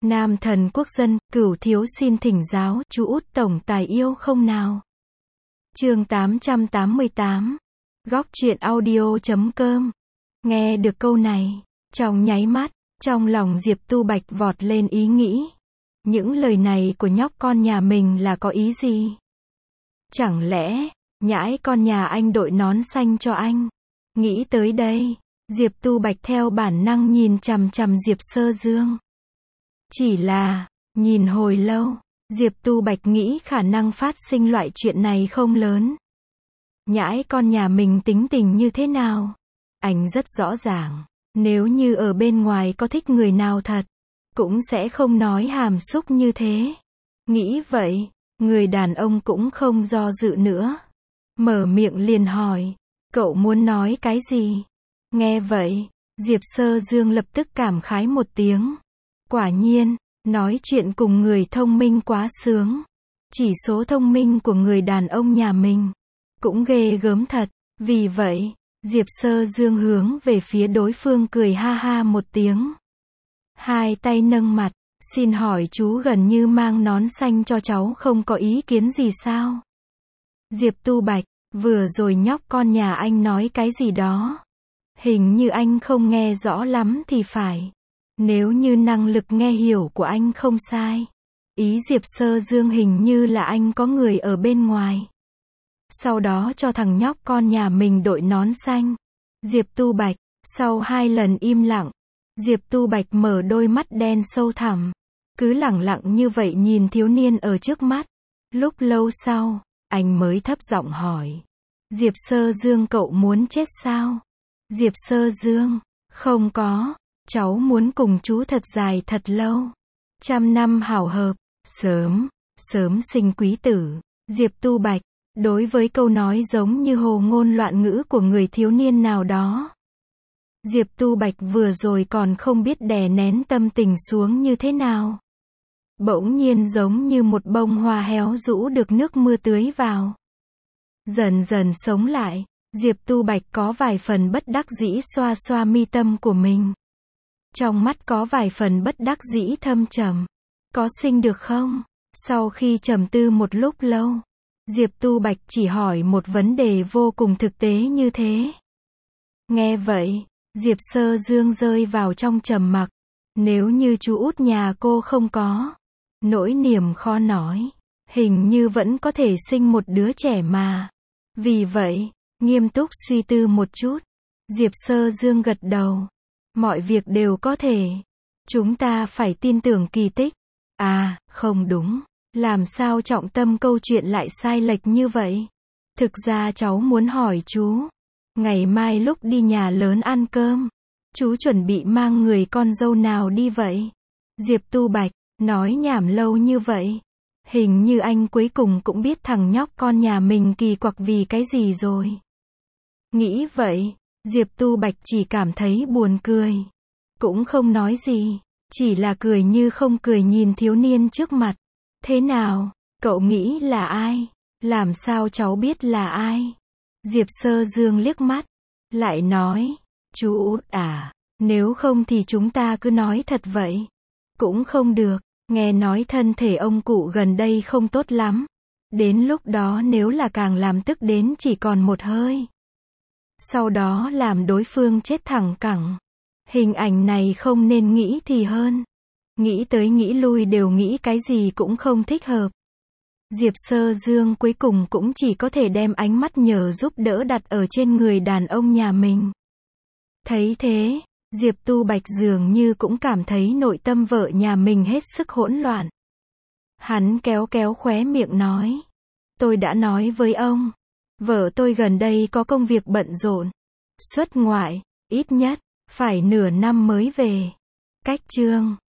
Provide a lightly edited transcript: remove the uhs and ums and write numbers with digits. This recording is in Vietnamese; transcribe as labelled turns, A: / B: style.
A: Nam thần quốc dân, Cửu thiếu xin thỉnh giáo, chú út tổng tài yêu không nào? Chương 888. Góc truyện audio.com. Nghe được câu này, trong nháy mắt, trong lòng Diệp Tu Bạch vọt lên ý nghĩ. Những lời này của nhóc con nhà mình là có ý gì? Chẳng lẽ, nhãi con nhà anh đội nón xanh cho anh? Nghĩ tới đây, Diệp Tu Bạch theo bản năng nhìn chằm chằm Diệp Sơ Dương. Chỉ là, nhìn hồi lâu, Diệp Tu Bạch nghĩ khả năng phát sinh loại chuyện này không lớn. Nhãi con nhà mình tính tình như thế nào? Anh rất rõ ràng, nếu như ở bên ngoài có thích người nào thật, cũng sẽ không nói hàm xúc như thế. Nghĩ vậy, người đàn ông cũng không do dự nữa. Mở miệng liền hỏi, cậu muốn nói cái gì? Nghe vậy, Diệp Sơ Dương lập tức cảm khái một tiếng. Quả nhiên, nói chuyện cùng người thông minh quá sướng. Chỉ số thông minh của người đàn ông nhà mình cũng ghê gớm thật. Vì vậy, Diệp Sơ Dương hướng về phía đối phương cười ha ha một tiếng. Hai tay nâng mặt, xin hỏi chú gần như mang nón xanh cho cháu không có ý kiến gì sao? Diệp Tu Bạch, vừa rồi nhóc con nhà anh nói cái gì đó? Hình như anh không nghe rõ lắm thì phải. Nếu như năng lực nghe hiểu của anh không sai, ý Diệp Sơ Dương hình như là anh có người ở bên ngoài. Sau đó cho thằng nhóc con nhà mình đội nón xanh. Diệp Tu Bạch, sau 2 lần im lặng, Diệp Tu Bạch mở đôi mắt đen sâu thẳm, cứ lẳng lặng như vậy nhìn thiếu niên ở trước mắt. Lúc lâu sau, anh mới thấp giọng hỏi, Diệp Sơ Dương cậu muốn chết sao? Diệp Sơ Dương, không có, cháu muốn cùng chú thật dài thật lâu. 100 năm hảo hợp, sớm sinh quý tử. Diệp Tu Bạch, đối với câu nói giống như hồ ngôn loạn ngữ của người thiếu niên nào đó, Diệp Tu Bạch vừa rồi còn không biết đè nén tâm tình xuống như thế nào. Bỗng nhiên giống như một bông hoa héo rũ được nước mưa tưới vào. Dần dần sống lại, Diệp Tu Bạch có vài phần bất đắc dĩ xoa xoa mi tâm của mình. Trong mắt có vài phần bất đắc dĩ thâm trầm. Có sinh được không? Sau khi trầm tư một lúc lâu, Diệp Tu Bạch chỉ hỏi một vấn đề vô cùng thực tế như thế. Nghe vậy, Diệp Sơ Dương rơi vào trong trầm mặc. Nếu như chú út nhà cô không có nỗi niềm khó nói, hình như vẫn có thể sinh một đứa trẻ mà. Vì vậy, nghiêm túc suy tư một chút, Diệp Sơ Dương gật đầu. Mọi việc đều có thể. Chúng ta phải tin tưởng kỳ tích. À, không đúng. Làm sao trọng tâm câu chuyện lại sai lệch như vậy? Thực ra cháu muốn hỏi chú. Ngày mai lúc đi nhà lớn ăn cơm, chú chuẩn bị mang người con dâu nào đi vậy? Diệp Tu Bạch, nói nhảm lâu như vậy. Hình như anh cuối cùng cũng biết thằng nhóc con nhà mình kỳ quặc vì cái gì rồi. Nghĩ vậy, Diệp Tu Bạch chỉ cảm thấy buồn cười. Cũng không nói gì, chỉ là cười như không cười nhìn thiếu niên trước mặt. Thế nào, cậu nghĩ là ai? Làm sao cháu biết là ai? Diệp Sơ Dương liếc mắt, lại nói, chú út à, nếu không thì chúng ta cứ nói thật vậy. Cũng không được, nghe nói thân thể ông cụ gần đây không tốt lắm. Đến lúc đó nếu là càng làm tức đến chỉ còn một hơi. Sau đó làm đối phương chết thẳng cẳng. Hình ảnh này không nên nghĩ thì hơn. Nghĩ tới nghĩ lui đều nghĩ cái gì cũng không thích hợp. Diệp Sơ Dương cuối cùng cũng chỉ có thể đem ánh mắt nhờ giúp đỡ đặt ở trên người đàn ông nhà mình. Thấy thế, Diệp Tu Bạch dường như cũng cảm thấy nội tâm vợ nhà mình hết sức hỗn loạn. Hắn kéo kéo khóe miệng nói, tôi đã nói với ông, vợ tôi gần đây có công việc bận rộn, xuất ngoại, ít nhất phải nửa năm mới về. Cách chương